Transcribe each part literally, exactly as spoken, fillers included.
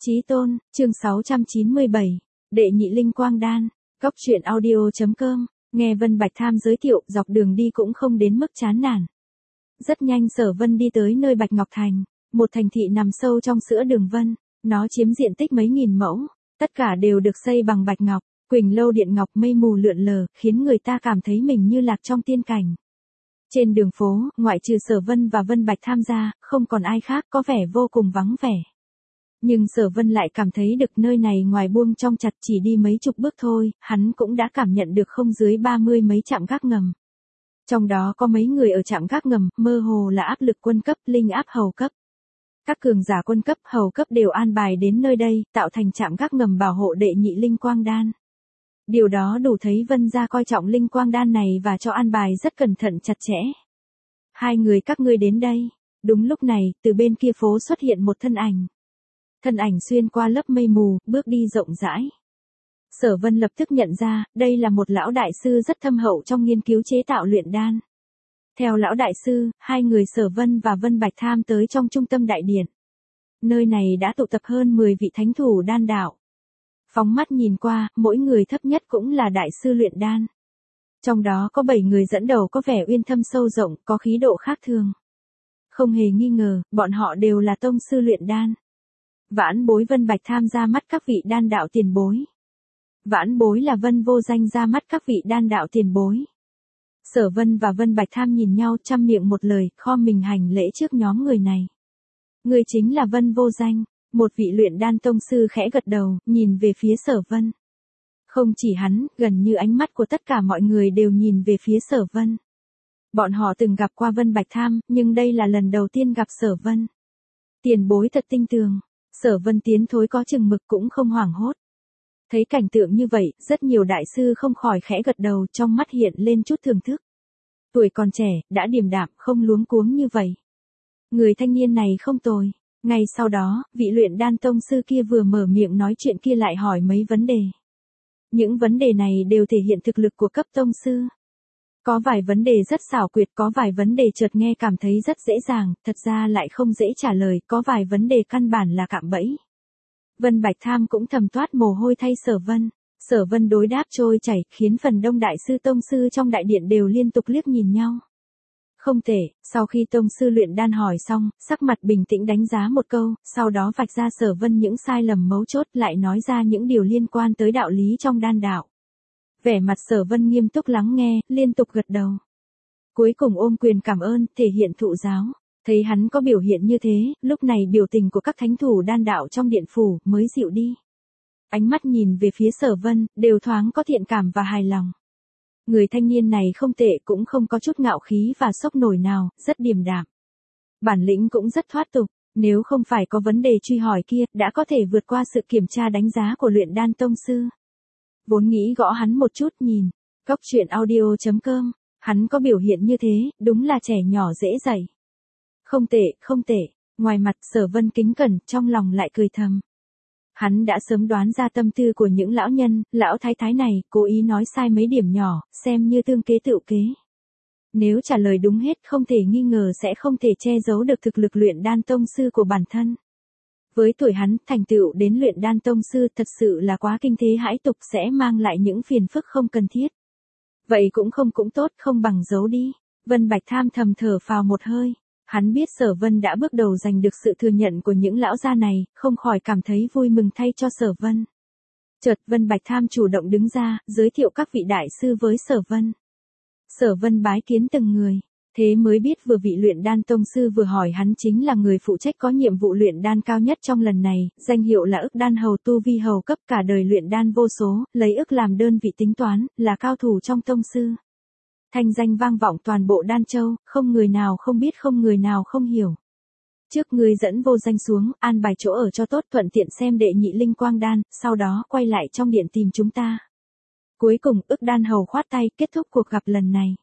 Chí tôn, chương sáu trăm chín mươi bảy, Đệ nhị linh quang đan, Cóc truyện audio chấm com, nghe Vân Bạch Tham giới thiệu, dọc đường đi cũng không đến mức chán nản. Rất nhanh Sở Vân đi tới nơi Bạch Ngọc Thành, một thành thị nằm sâu trong giữa đường Vân, nó chiếm diện tích mấy nghìn mẫu, tất cả đều được xây bằng bạch ngọc, quỳnh lâu điện ngọc, mây mù lượn lờ, khiến người ta cảm thấy mình như lạc trong tiên cảnh. Trên đường phố, ngoại trừ Sở Vân và Vân Bạch Tham gia, không còn ai khác, có vẻ vô cùng vắng vẻ. Nhưng Sở Vân lại cảm thấy được nơi này ngoài buông trong chặt, chỉ đi mấy chục bước thôi, hắn cũng đã cảm nhận được không dưới ba mươi mấy trạm gác ngầm. Trong đó có mấy người ở trạm gác ngầm, mơ hồ là áp lực quân cấp, linh áp hầu cấp. Các cường giả quân cấp, hầu cấp đều an bài đến nơi đây, tạo thành trạm gác ngầm bảo hộ đệ nhị linh quang đan. Điều đó đủ thấy Vân gia coi trọng linh quang đan này và cho an bài rất cẩn thận chặt chẽ. Hai người các ngươi đến đây. Đúng lúc này, từ bên kia phố xuất hiện một thân ảnh. Thân ảnh xuyên qua lớp mây mù, bước đi rộng rãi. Sở Vân lập tức nhận ra, đây là một lão đại sư rất thâm hậu trong nghiên cứu chế tạo luyện đan. Theo lão đại sư, hai người Sở Vân và Vân Bạch Tham tới trong trung tâm đại điện. Nơi này đã tụ tập hơn mười vị thánh thủ đan đạo. Phóng mắt nhìn qua, mỗi người thấp nhất cũng là đại sư luyện đan. Trong đó có bảy người dẫn đầu có vẻ uyên thâm sâu rộng, có khí độ khác thường. Không hề nghi ngờ, bọn họ đều là tông sư luyện đan. Vãn bối Vân Bạch Tham ra mắt các vị đan đạo tiền bối. Vãn bối là Vân Vô Danh ra mắt các vị đan đạo tiền bối. Sở Vân và Vân Bạch Tham nhìn nhau trăm miệng một lời, khom mình hành lễ trước nhóm người này. Người chính là Vân Vô Danh, một vị luyện đan tông sư khẽ gật đầu, nhìn về phía Sở Vân. Không chỉ hắn, gần như ánh mắt của tất cả mọi người đều nhìn về phía Sở Vân. Bọn họ từng gặp qua Vân Bạch Tham, nhưng đây là lần đầu tiên gặp Sở Vân. Tiền bối thật tinh tường. Sở Vân tiến thối có chừng mực cũng không hoảng hốt. Thấy cảnh tượng như vậy, rất nhiều đại sư không khỏi khẽ gật đầu, trong mắt hiện lên chút thưởng thức. Tuổi còn trẻ, đã điềm đạm, không luống cuống như vậy. Người thanh niên này không tồi. Ngay sau đó, vị luyện đan tông sư kia vừa mở miệng nói chuyện kia lại hỏi mấy vấn đề. Những vấn đề này đều thể hiện thực lực của cấp tông sư. Có vài vấn đề rất xảo quyệt, có vài vấn đề chợt nghe cảm thấy rất dễ dàng, thật ra lại không dễ trả lời, có vài vấn đề căn bản là cạm bẫy. Vân Bạch Tham cũng thầm toát mồ hôi thay Sở Vân. Sở Vân đối đáp trôi chảy, khiến phần đông đại sư tông sư trong đại điện đều liên tục liếc nhìn nhau. Không tệ, sau khi tông sư luyện đan hỏi xong, sắc mặt bình tĩnh đánh giá một câu, sau đó vạch ra Sở Vân những sai lầm mấu chốt, lại nói ra những điều liên quan tới đạo lý trong đan đạo. Vẻ mặt Sở Vân nghiêm túc lắng nghe, liên tục gật đầu. Cuối cùng ôm quyền cảm ơn, thể hiện thụ giáo. Thấy hắn có biểu hiện như thế, lúc này biểu tình của các thánh thủ đan đạo trong điện phủ mới dịu đi. Ánh mắt nhìn về phía Sở Vân, đều thoáng có thiện cảm và hài lòng. Người thanh niên này không tệ, cũng không có chút ngạo khí và sốc nổi nào, rất điềm đạm. Bản lĩnh cũng rất thoát tục, nếu không phải có vấn đề truy hỏi kia, đã có thể vượt qua sự kiểm tra đánh giá của luyện đan tông sư. Vốn nghĩ gõ hắn một chút nhìn, Cóc truyện audio chấm com, hắn có biểu hiện như thế, đúng là trẻ nhỏ dễ dạy. Không tệ, không tệ, ngoài mặt Sở Vân kính cẩn, trong lòng lại cười thầm. Hắn đã sớm đoán ra tâm tư của những lão nhân, lão thái thái này, cố ý nói sai mấy điểm nhỏ, xem như tương kế tựu kế. Nếu trả lời đúng hết không thể nghi ngờ sẽ không thể che giấu được thực lực luyện đan tông sư của bản thân. Với tuổi hắn, thành tựu đến luyện đan tông sư thật sự là quá kinh thế hãi tục, sẽ mang lại những phiền phức không cần thiết. Vậy cũng không cũng tốt, không bằng giấu đi. Vân Bạch Tham thầm thở phào một hơi. Hắn biết Sở Vân đã bước đầu giành được sự thừa nhận của những lão gia này, không khỏi cảm thấy vui mừng thay cho Sở Vân. Chợt Vân Bạch Tham chủ động đứng ra, giới thiệu các vị đại sư với Sở Vân. Sở Vân bái kiến từng người, thế mới biết vừa vị luyện đan tông sư vừa hỏi hắn chính là người phụ trách có nhiệm vụ luyện đan cao nhất trong lần này, danh hiệu là ức đan hầu, tu vi hầu cấp, cả đời luyện đan vô số, lấy ức làm đơn vị tính toán, là cao thủ trong tông sư. Thanh danh vang vọng toàn bộ Đan Châu, không người nào không biết, không người nào không hiểu. Trước ngươi dẫn Vô Danh xuống, an bài chỗ ở cho tốt, thuận tiện xem đệ nhị linh quang đan, sau đó quay lại trong điện tìm chúng ta. Cuối cùng ức đan hầu khoát tay, kết thúc cuộc gặp lần này.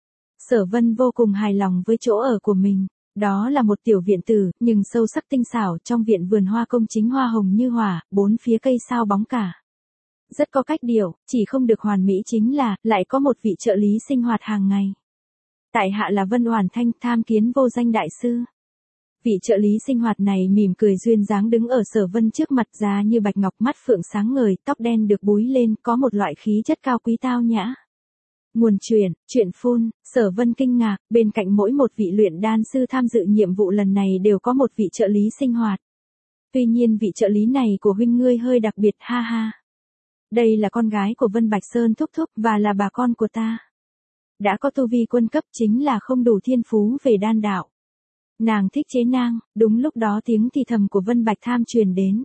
Sở Vân vô cùng hài lòng với chỗ ở của mình. Đó là một tiểu viện tử, nhưng sâu sắc tinh xảo, trong viện vườn hoa công chính hoa hồng như hỏa, bốn phía cây sao bóng cả. Rất có cách điệu, chỉ không được hoàn mỹ chính là, lại có một vị trợ lý sinh hoạt hàng ngày. Tại hạ là Vân Oản Thanh, tham kiến Vô Danh đại sư. Vị trợ lý sinh hoạt này mỉm cười duyên dáng đứng ở Sở Vân trước mặt, da như bạch ngọc, mắt phượng sáng ngời, tóc đen được búi lên, có một loại khí chất cao quý tao nhã. Nguồn truyền, chuyện phun, Sở Vân kinh ngạc, bên cạnh mỗi một vị luyện đan sư tham dự nhiệm vụ lần này đều có một vị trợ lý sinh hoạt. Tuy nhiên vị trợ lý này của huynh ngươi hơi đặc biệt, ha ha. Đây là con gái của Vân Bạch Sơn thúc thúc và là bà con của ta. Đã có tu vi quân cấp, chính là không đủ thiên phú về đan đạo. Nàng thích chế nang. Đúng lúc đó tiếng thì thầm của Vân Bạch Tham truyền đến.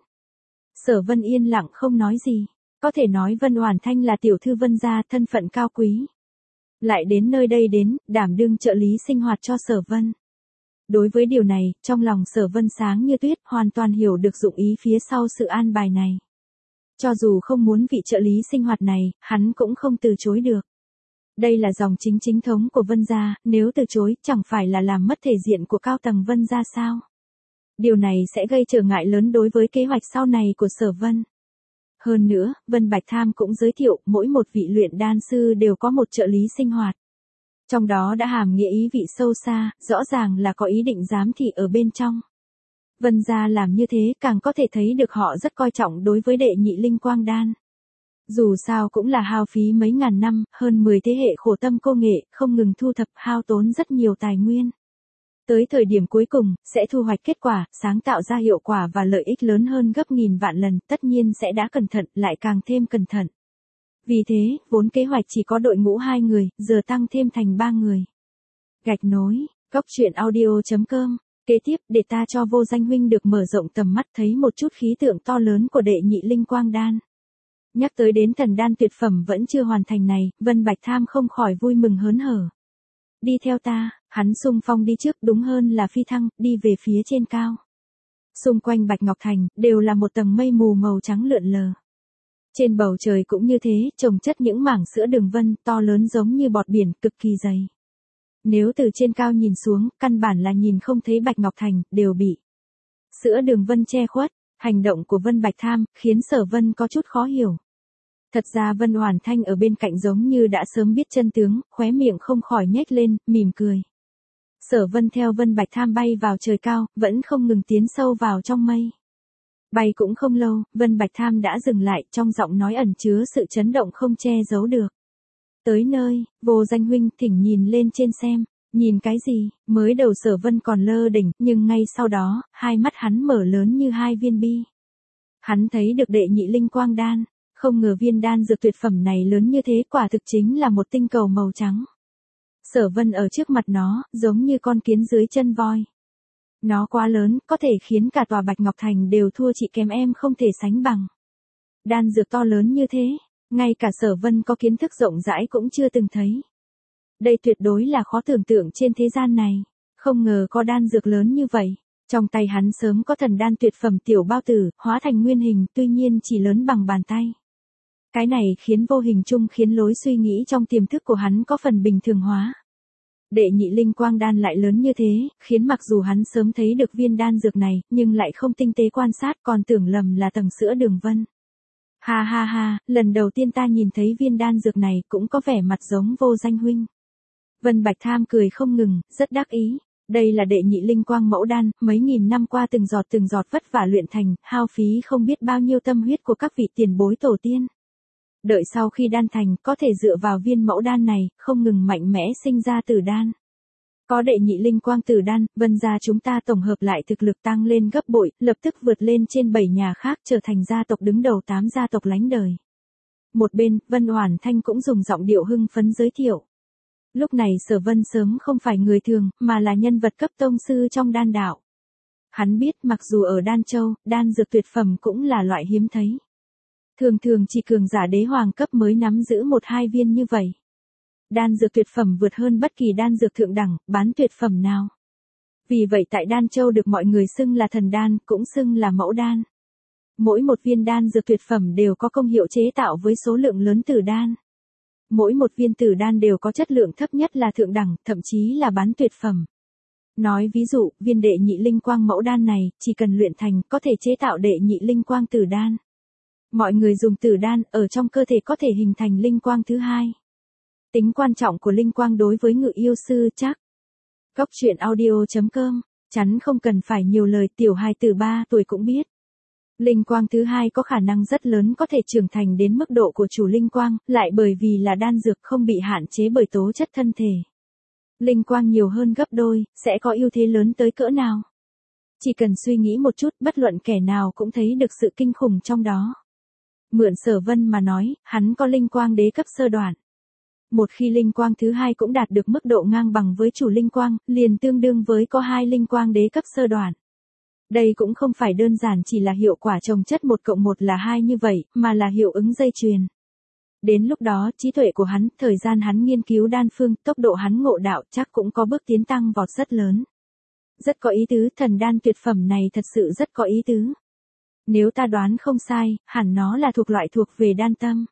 Sở Vân yên lặng không nói gì. Có thể nói Vân Oản Thanh là tiểu thư Vân gia, thân phận cao quý. Lại đến nơi đây đến, đảm đương trợ lý sinh hoạt cho Sở Vân. Đối với điều này, trong lòng Sở Vân sáng như tuyết, hoàn toàn hiểu được dụng ý phía sau sự an bài này. Cho dù không muốn vị trợ lý sinh hoạt này, hắn cũng không từ chối được. Đây là dòng chính chính thống của Vân gia, nếu từ chối, chẳng phải là làm mất thể diện của cao tầng Vân gia sao? Điều này sẽ gây trở ngại lớn đối với kế hoạch sau này của Sở Vân. Hơn nữa, Vân Bạch Tham cũng giới thiệu, mỗi một vị luyện đan sư đều có một trợ lý sinh hoạt. Trong đó đã hàm nghĩa ý vị sâu xa, rõ ràng là có ý định giám thị ở bên trong. Vân gia làm như thế càng có thể thấy được họ rất coi trọng đối với đệ nhị linh quang đan. Dù sao cũng là hao phí mấy ngàn năm, hơn mười thế hệ khổ tâm cô nghệ, không ngừng thu thập, hao tốn rất nhiều tài nguyên. Tới thời điểm cuối cùng, sẽ thu hoạch kết quả, sáng tạo ra hiệu quả và lợi ích lớn hơn gấp nghìn vạn lần, tất nhiên sẽ đã cẩn thận, lại càng thêm cẩn thận. Vì thế, vốn kế hoạch chỉ có đội ngũ hai người, giờ tăng thêm thành ba người. Gạch nối, góc truyện audio chấm com. Kế tiếp, để ta cho Vô Danh huynh được mở rộng tầm mắt thấy một chút khí tượng to lớn của đệ nhị linh quang đan. Nhắc tới đến thần đan tuyệt phẩm vẫn chưa hoàn thành này, Vân Bạch Tham không khỏi vui mừng hớn hở. Đi theo ta, hắn xung phong đi trước, đúng hơn là phi thăng, đi về phía trên cao. Xung quanh Bạch Ngọc Thành, đều là một tầng mây mù màu trắng lượn lờ. Trên bầu trời cũng như thế, chồng chất những mảng sữa đường vân, to lớn giống như bọt biển, cực kỳ dày. Nếu từ trên cao nhìn xuống, căn bản là nhìn không thấy Bạch Ngọc Thành, đều bị sữa đường vân che khuất. Hành động của Vân Bạch Tham, khiến Sở Vân có chút khó hiểu. Thật ra Vân Oản Thanh ở bên cạnh giống như đã sớm biết chân tướng, khóe miệng không khỏi nhếch lên, mỉm cười. Sở Vân theo Vân Bạch Tham bay vào trời cao, vẫn không ngừng tiến sâu vào trong mây. Bay cũng không lâu, Vân Bạch Tham đã dừng lại, trong giọng nói ẩn chứa sự chấn động không che giấu được. Tới nơi, Vô Danh huynh, thỉnh nhìn lên trên xem. Nhìn cái gì? Mới đầu Sở Vân còn lơ đỉnh, nhưng ngay sau đó, hai mắt hắn mở lớn như hai viên bi. Hắn thấy được đệ nhị linh quang đan, không ngờ viên đan dược tuyệt phẩm này lớn như thế, quả thực chính là một tinh cầu màu trắng. Sở Vân ở trước mặt nó, giống như con kiến dưới chân voi. Nó quá lớn, có thể khiến cả tòa Bạch Ngọc Thành đều thua chị kém em không thể sánh bằng. Đan dược to lớn như thế, ngay cả Sở Vân có kiến thức rộng rãi cũng chưa từng thấy. Đây tuyệt đối là khó tưởng tượng trên thế gian này, không ngờ có đan dược lớn như vậy. Trong tay hắn sớm có thần đan tuyệt phẩm tiểu bao tử, hóa thành nguyên hình, tuy nhiên chỉ lớn bằng bàn tay. Cái này khiến vô hình chung khiến lối suy nghĩ trong tiềm thức của hắn có phần bình thường hóa. Đệ nhị linh quang đan lại lớn như thế, khiến mặc dù hắn sớm thấy được viên đan dược này, nhưng lại không tinh tế quan sát, còn tưởng lầm là tầng sữa đường vân. Ha ha ha, lần đầu tiên ta nhìn thấy viên đan dược này cũng có vẻ mặt giống Vô Danh huynh. Vân Bạch Tham cười không ngừng, rất đắc ý. Đây là đệ nhị linh quang mẫu đan, mấy nghìn năm qua từng giọt từng giọt vất vả luyện thành, hao phí không biết bao nhiêu tâm huyết của các vị tiền bối tổ tiên. Đợi sau khi đan thành, có thể dựa vào viên mẫu đan này, không ngừng mạnh mẽ sinh ra tử đan. Có đệ nhị linh quang tử đan, Vân gia chúng ta tổng hợp lại thực lực tăng lên gấp bội, lập tức vượt lên trên bảy nhà khác, trở thành gia tộc đứng đầu tám gia tộc lánh đời. Một bên, Vân Oản Thanh cũng dùng giọng điệu hưng phấn giới thiệu. Lúc này Sở Vân sớm không phải người thường, mà là nhân vật cấp tông sư trong đan đạo. Hắn biết mặc dù ở Đan Châu, đan dược tuyệt phẩm cũng là loại hiếm thấy. Thường thường chỉ cường giả đế hoàng cấp mới nắm giữ một hai viên như vậy. Đan dược tuyệt phẩm vượt hơn bất kỳ đan dược thượng đẳng, bán tuyệt phẩm nào. Vì vậy tại Đan Châu được mọi người xưng là thần đan, cũng xưng là mẫu đan. Mỗi một viên đan dược tuyệt phẩm đều có công hiệu chế tạo với số lượng lớn tử đan. Mỗi một viên tử đan đều có chất lượng thấp nhất là thượng đẳng, thậm chí là bán tuyệt phẩm. Nói ví dụ, viên đệ nhị linh quang mẫu đan này, chỉ cần luyện thành, có thể chế tạo đệ nhị linh quang tử đan. Mọi người dùng tử đan, ở trong cơ thể có thể hình thành linh quang thứ hai. Tính quan trọng của linh quang đối với ngự yêu sư chắc. Góc truyện audio chấm com Chắn không cần phải nhiều lời, tiểu hài từ ba tuổi cũng biết. Linh quang thứ hai có khả năng rất lớn có thể trưởng thành đến mức độ của chủ linh quang, lại bởi vì là đan dược không bị hạn chế bởi tố chất thân thể. Linh quang nhiều hơn gấp đôi, sẽ có ưu thế lớn tới cỡ nào? Chỉ cần suy nghĩ một chút, bất luận kẻ nào cũng thấy được sự kinh khủng trong đó. Mượn Sở Vân mà nói, hắn có linh quang đế cấp sơ đoạn. Một khi linh quang thứ hai cũng đạt được mức độ ngang bằng với chủ linh quang, liền tương đương với có hai linh quang đế cấp sơ đoạn. Đây cũng không phải đơn giản chỉ là hiệu quả chồng chất một cộng một là hai như vậy, mà là hiệu ứng dây chuyền. Đến lúc đó, trí tuệ của hắn, thời gian hắn nghiên cứu đan phương, tốc độ hắn ngộ đạo chắc cũng có bước tiến tăng vọt rất lớn. Rất có ý tứ, thần đan tuyệt phẩm này thật sự rất có ý tứ. Nếu ta đoán không sai, hẳn nó là thuộc loại thuộc về đan tâm.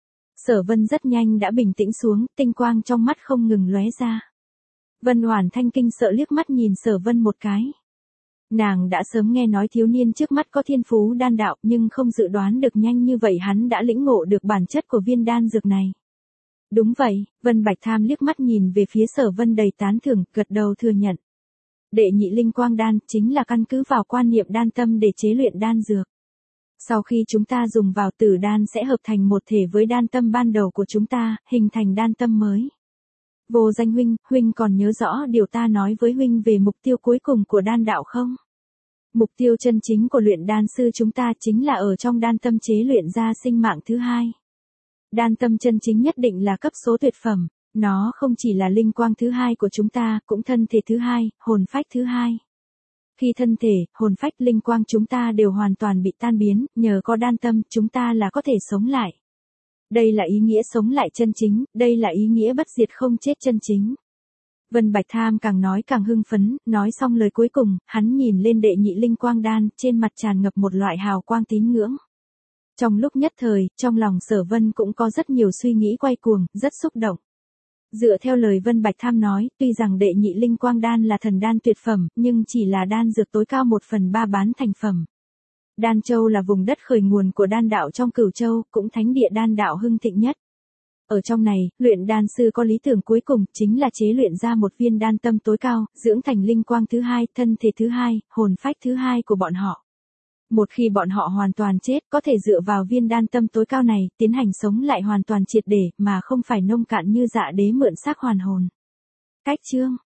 Sở Vân rất nhanh đã bình tĩnh xuống, tinh quang trong mắt không ngừng lóe ra. Vân Hoàn Thanh kinh sợ liếc mắt nhìn Sở Vân một cái. Nàng đã sớm nghe nói thiếu niên trước mắt có thiên phú đan đạo, nhưng không dự đoán được nhanh như vậy hắn đã lĩnh ngộ được bản chất của viên đan dược này. Đúng vậy, Vân Bạch Tham liếc mắt nhìn về phía Sở Vân đầy tán thưởng, gật đầu thừa nhận. Đệ nhị linh quang đan chính là căn cứ vào quan niệm đan tâm để chế luyện đan dược. Sau khi chúng ta dùng vào tử đan sẽ hợp thành một thể với đan tâm ban đầu của chúng ta, hình thành đan tâm mới. Vô Danh huynh, huynh còn nhớ rõ điều ta nói với huynh về mục tiêu cuối cùng của đan đạo không? Mục tiêu chân chính của luyện đan sư chúng ta chính là ở trong đan tâm chế luyện ra sinh mạng thứ hai. Đan tâm chân chính nhất định là cấp số tuyệt phẩm, nó không chỉ là linh quang thứ hai của chúng ta, cũng thân thể thứ hai, hồn phách thứ hai. Khi thân thể, hồn phách, linh quang chúng ta đều hoàn toàn bị tan biến, nhờ có đan tâm, chúng ta là có thể sống lại. Đây là ý nghĩa sống lại chân chính, đây là ý nghĩa bất diệt không chết chân chính. Vân Bạch Tham càng nói càng hưng phấn, nói xong lời cuối cùng, hắn nhìn lên đệ nhị linh quang đan, trên mặt tràn ngập một loại hào quang tín ngưỡng. Trong lúc nhất thời, trong lòng Sở Vân cũng có rất nhiều suy nghĩ quay cuồng, rất xúc động. Dựa theo lời Vân Bạch Tham nói, tuy rằng đệ nhị linh quang đan là thần đan tuyệt phẩm, nhưng chỉ là đan dược tối cao một phần ba bán thành phẩm. Đan Châu là vùng đất khởi nguồn của đan đạo trong Cửu Châu, cũng thánh địa đan đạo hưng thịnh nhất. Ở trong này, luyện đan sư có lý tưởng cuối cùng, chính là chế luyện ra một viên đan tâm tối cao, dưỡng thành linh quang thứ hai, thân thể thứ hai, hồn phách thứ hai của bọn họ. Một khi bọn họ hoàn toàn chết, có thể dựa vào viên đan tâm tối cao này, tiến hành sống lại hoàn toàn triệt để, mà không phải nông cạn như Dạ Đế mượn xác hoàn hồn. Cách chương